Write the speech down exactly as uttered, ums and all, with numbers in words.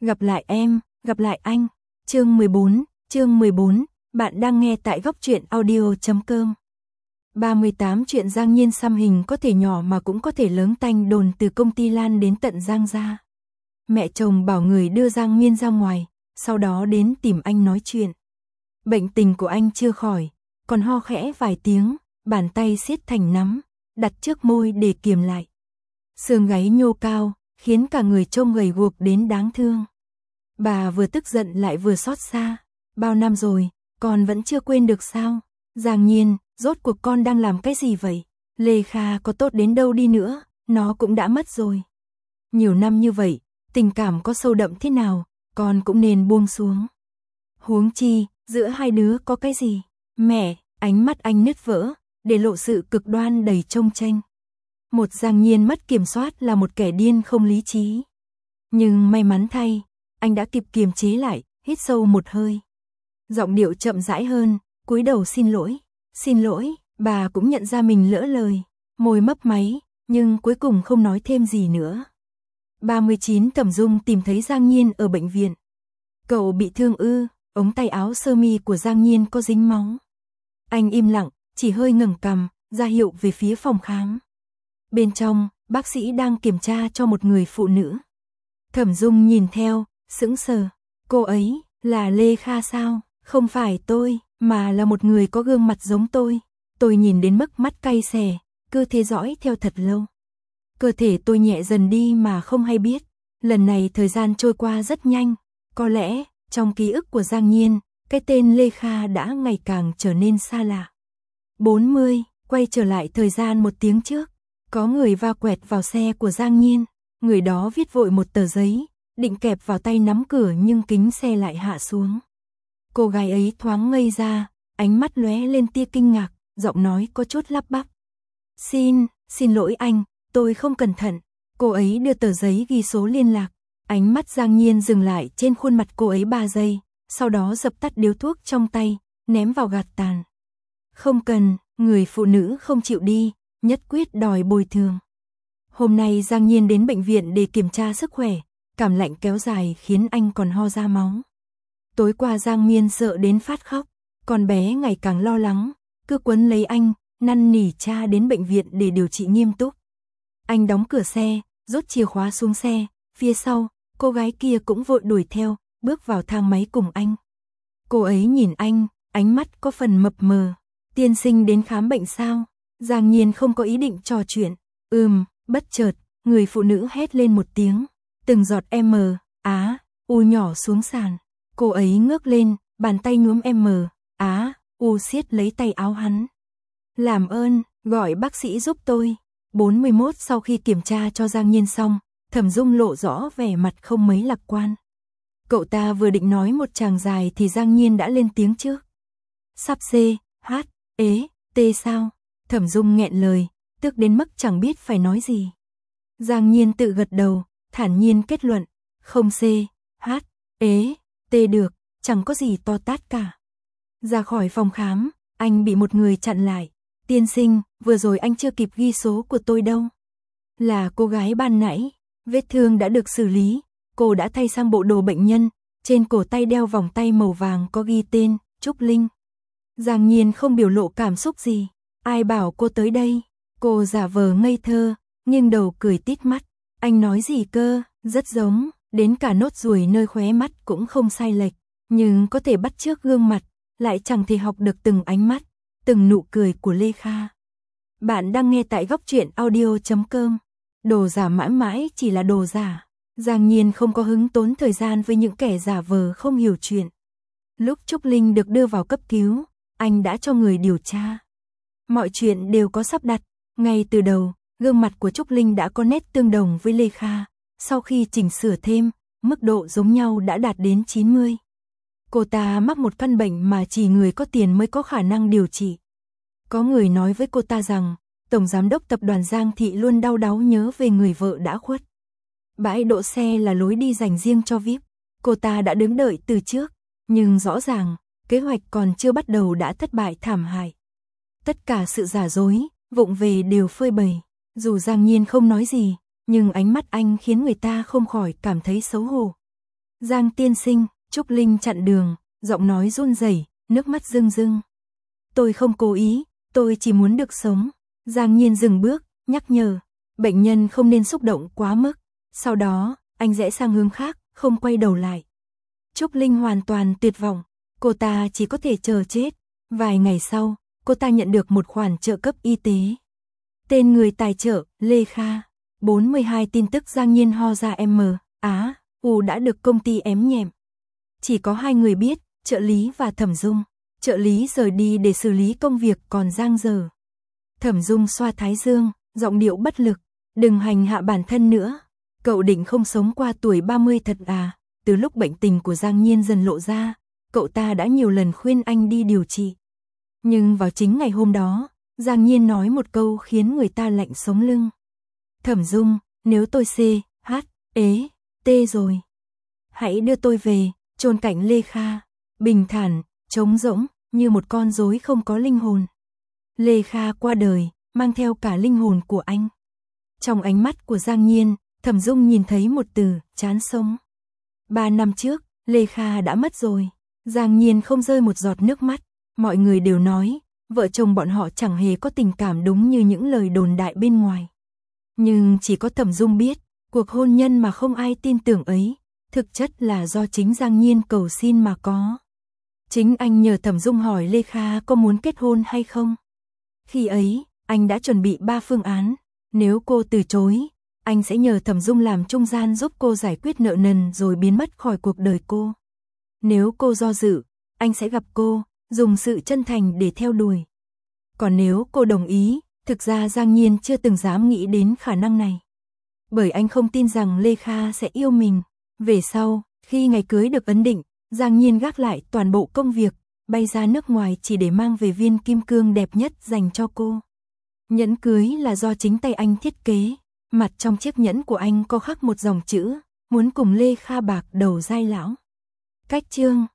Gặp lại em, gặp lại anh. Chương mười bốn, chương mười bốn, bạn đang nghe tại góc truyện audio chấm com. ba mươi tám chuyện Giang Nhiên xăm hình có thể nhỏ mà cũng có thể lớn tanh đồn từ công ty lan đến tận Giang gia. Mẹ chồng bảo người đưa Giang Nhiên ra ngoài, sau đó đến tìm anh nói chuyện. Bệnh tình của anh chưa khỏi, còn ho khẽ vài tiếng, bàn tay siết thành nắm, đặt trước môi để kiềm lại. Xương gáy nhô cao, khiến cả người trông gầy guộc đến đáng thương. Bà vừa tức giận lại vừa xót xa. Bao năm rồi, con vẫn chưa quên được sao? Giang Nhiên, rốt cuộc con đang làm cái gì vậy? Lê Kha có tốt đến đâu đi nữa, nó cũng đã mất rồi. Nhiều năm như vậy, tình cảm có sâu đậm thế nào, con cũng nên buông xuống. Huống chi, giữa hai đứa có cái gì? Mẹ, ánh mắt anh nứt vỡ, để lộ sự cực đoan đầy trông chênh. Một Giang Nhiên mất kiểm soát là một kẻ điên không lý trí. Nhưng may mắn thay, anh đã kịp kiềm chế lại, hít sâu một hơi. Giọng điệu chậm rãi hơn, cúi đầu xin lỗi. Xin lỗi, bà cũng nhận ra mình lỡ lời. Môi mấp máy, nhưng cuối cùng không nói thêm gì nữa. ba mươi chín Thẩm Dung tìm thấy Giang Nhiên ở bệnh viện. Cậu bị thương ư? Ống tay áo sơ mi của Giang Nhiên có dính máu. Anh im lặng, chỉ hơi ngẩng cằm, ra hiệu về phía phòng khám. Bên trong, bác sĩ đang kiểm tra cho một người phụ nữ. Thẩm Dung nhìn theo, sững sờ. Cô ấy, là Lê Kha sao? Không phải tôi, mà là một người có gương mặt giống tôi. Tôi nhìn đến mức mắt cay xè, cứ thế dõi theo thật lâu. Cơ thể tôi nhẹ dần đi mà không hay biết. Lần này thời gian trôi qua rất nhanh. Có lẽ, trong ký ức của Giang Nhiên, cái tên Lê Kha đã ngày càng trở nên xa lạ. bốn mươi, quay trở lại thời gian một tiếng trước. Có người va quẹt vào xe của Giang Nhiên. Người đó viết vội một tờ giấy, định kẹp vào tay nắm cửa nhưng kính xe lại hạ xuống. Cô gái ấy thoáng ngây ra, ánh mắt lóe lên tia kinh ngạc, giọng nói có chút lắp bắp. Xin, xin lỗi anh, tôi không cẩn thận. Cô ấy đưa tờ giấy ghi số liên lạc. Ánh mắt Giang Nhiên dừng lại trên khuôn mặt cô ấy ba giây, sau đó dập tắt điếu thuốc trong tay, ném vào gạt tàn. Không cần, người phụ nữ không chịu đi, nhất quyết đòi bồi thường. Hôm nay Giang Nhiên đến bệnh viện để kiểm tra sức khỏe, cảm lạnh kéo dài khiến anh còn ho ra máu. Tối qua Giang Nhiên sợ đến phát khóc, con bé ngày càng lo lắng, cứ quấn lấy anh, năn nỉ cha đến bệnh viện để điều trị nghiêm túc. Anh đóng cửa xe, rút chìa khóa xuống xe, phía sau, cô gái kia cũng vội đuổi theo, bước vào thang máy cùng anh. Cô ấy nhìn anh, ánh mắt có phần mập mờ. Tiên sinh đến khám bệnh sao? Giang Nhiên không có ý định trò chuyện. Ừm, bất chợt, người phụ nữ hét lên một tiếng. Từng giọt M, Á, U nhỏ xuống sàn. Cô ấy ngước lên, bàn tay nhuốm M, Á, U siết lấy tay áo hắn. Làm ơn, gọi bác sĩ giúp tôi. bốn mươi mốt sau khi kiểm tra cho Giang Nhiên xong, Thẩm Dung lộ rõ vẻ mặt không mấy lạc quan. Cậu ta vừa định nói một tràng dài thì Giang Nhiên đã lên tiếng trước. Sắp C, H, ế, T sao? Thẩm Dung nghẹn lời, tức đến mức chẳng biết phải nói gì. Giang Nhiên tự gật đầu, thản nhiên kết luận, không C, H, ế, T được, chẳng có gì to tát cả. Ra khỏi phòng khám, anh bị một người chặn lại. Tiên sinh, vừa rồi anh chưa kịp ghi số của tôi đâu. Là cô gái ban nãy, vết thương đã được xử lý, cô đã thay sang bộ đồ bệnh nhân, trên cổ tay đeo vòng tay màu vàng có ghi tên, Trúc Linh. Giang Nhiên không biểu lộ cảm xúc gì, ai bảo cô tới đây, cô giả vờ ngây thơ, nghiêng đầu cười tít mắt, anh nói gì cơ, rất giống, đến cả nốt ruồi nơi khóe mắt cũng không sai lệch, nhưng có thể bắt chước gương mặt, lại chẳng thể học được từng ánh mắt, từng nụ cười của Lê Kha. Bạn đang nghe tại góc truyện audio chấm com. Đồ giả mãi mãi chỉ là đồ giả. Giang Nhiên không có hứng tốn thời gian với những kẻ giả vờ không hiểu chuyện. Lúc Trúc Linh được đưa vào cấp cứu, anh đã cho người điều tra. Mọi chuyện đều có sắp đặt. Ngay từ đầu, gương mặt của Trúc Linh đã có nét tương đồng với Lê Kha. Sau khi chỉnh sửa thêm, mức độ giống nhau đã đạt đến chín mươi. Cô ta mắc một căn bệnh mà chỉ người có tiền mới có khả năng điều trị. Có người nói với cô ta rằng, Tổng Giám đốc Tập đoàn Giang Thị luôn đau đáu nhớ về người vợ đã khuất. Bãi đỗ xe là lối đi dành riêng cho vi ai pi. Cô ta đã đứng đợi từ trước, nhưng rõ ràng, kế hoạch còn chưa bắt đầu đã thất bại thảm hại. Tất cả sự giả dối, vụng về đều phơi bày. Dù Giang Nhiên không nói gì, nhưng ánh mắt anh khiến người ta không khỏi cảm thấy xấu hổ. Giang tiên sinh, Trúc Linh chặn đường, giọng nói run rẩy, nước mắt rưng rưng. Tôi không cố ý, tôi chỉ muốn được sống. Giang Nhiên dừng bước, nhắc nhở, bệnh nhân không nên xúc động quá mức. Sau đó, anh rẽ sang hướng khác, không quay đầu lại. Trúc Linh hoàn toàn tuyệt vọng, cô ta chỉ có thể chờ chết. Vài ngày sau, cô ta nhận được một khoản trợ cấp y tế. Tên người tài trợ, Lê Kha. bốn mươi hai tin tức Giang Nhiên ho ra M, Á, U đã được công ty ém nhẹm. Chỉ có hai người biết, trợ lý và Thẩm Dung. Trợ lý rời đi để xử lý công việc còn Giang giờ. Thẩm Dung xoa thái dương, giọng điệu bất lực. Đừng hành hạ bản thân nữa. Cậu định không sống qua tuổi ba mươi thật à? Từ lúc bệnh tình của Giang Nhiên dần lộ ra, cậu ta đã nhiều lần khuyên anh đi điều trị. Nhưng vào chính ngày hôm đó, Giang Nhiên nói một câu khiến người ta lạnh sống lưng. Thẩm Dung, nếu tôi C, H, ế, T rồi, hãy đưa tôi về, chôn cạnh Lê Kha. Bình thản, trống rỗng, như một con rối không có linh hồn. Lê Kha qua đời, mang theo cả linh hồn của anh. Trong ánh mắt của Giang Nhiên, Thẩm Dung nhìn thấy một từ, chán sống. Ba năm trước, Lê Kha đã mất rồi. Giang Nhiên không rơi một giọt nước mắt. Mọi người đều nói, vợ chồng bọn họ chẳng hề có tình cảm đúng như những lời đồn đại bên ngoài. Nhưng chỉ có Thẩm Dung biết, cuộc hôn nhân mà không ai tin tưởng ấy, thực chất là do chính Giang Nhiên cầu xin mà có. Chính anh nhờ Thẩm Dung hỏi Lê Kha có muốn kết hôn hay không. Khi ấy, anh đã chuẩn bị ba phương án. Nếu cô từ chối, anh sẽ nhờ Thẩm Dung làm trung gian giúp cô giải quyết nợ nần rồi biến mất khỏi cuộc đời cô. Nếu cô do dự, anh sẽ gặp cô, dùng sự chân thành để theo đuổi. Còn nếu cô đồng ý, thực ra Giang Nhiên chưa từng dám nghĩ đến khả năng này. Bởi anh không tin rằng Lê Kha sẽ yêu mình. Về sau, khi ngày cưới được ấn định, Giang Nhiên gác lại toàn bộ công việc, bay ra nước ngoài chỉ để mang về viên kim cương đẹp nhất dành cho cô. Nhẫn cưới là do chính tay anh thiết kế, mặt trong chiếc nhẫn của anh có khắc một dòng chữ, muốn cùng Lê Kha bạc đầu giai lão. Cách chương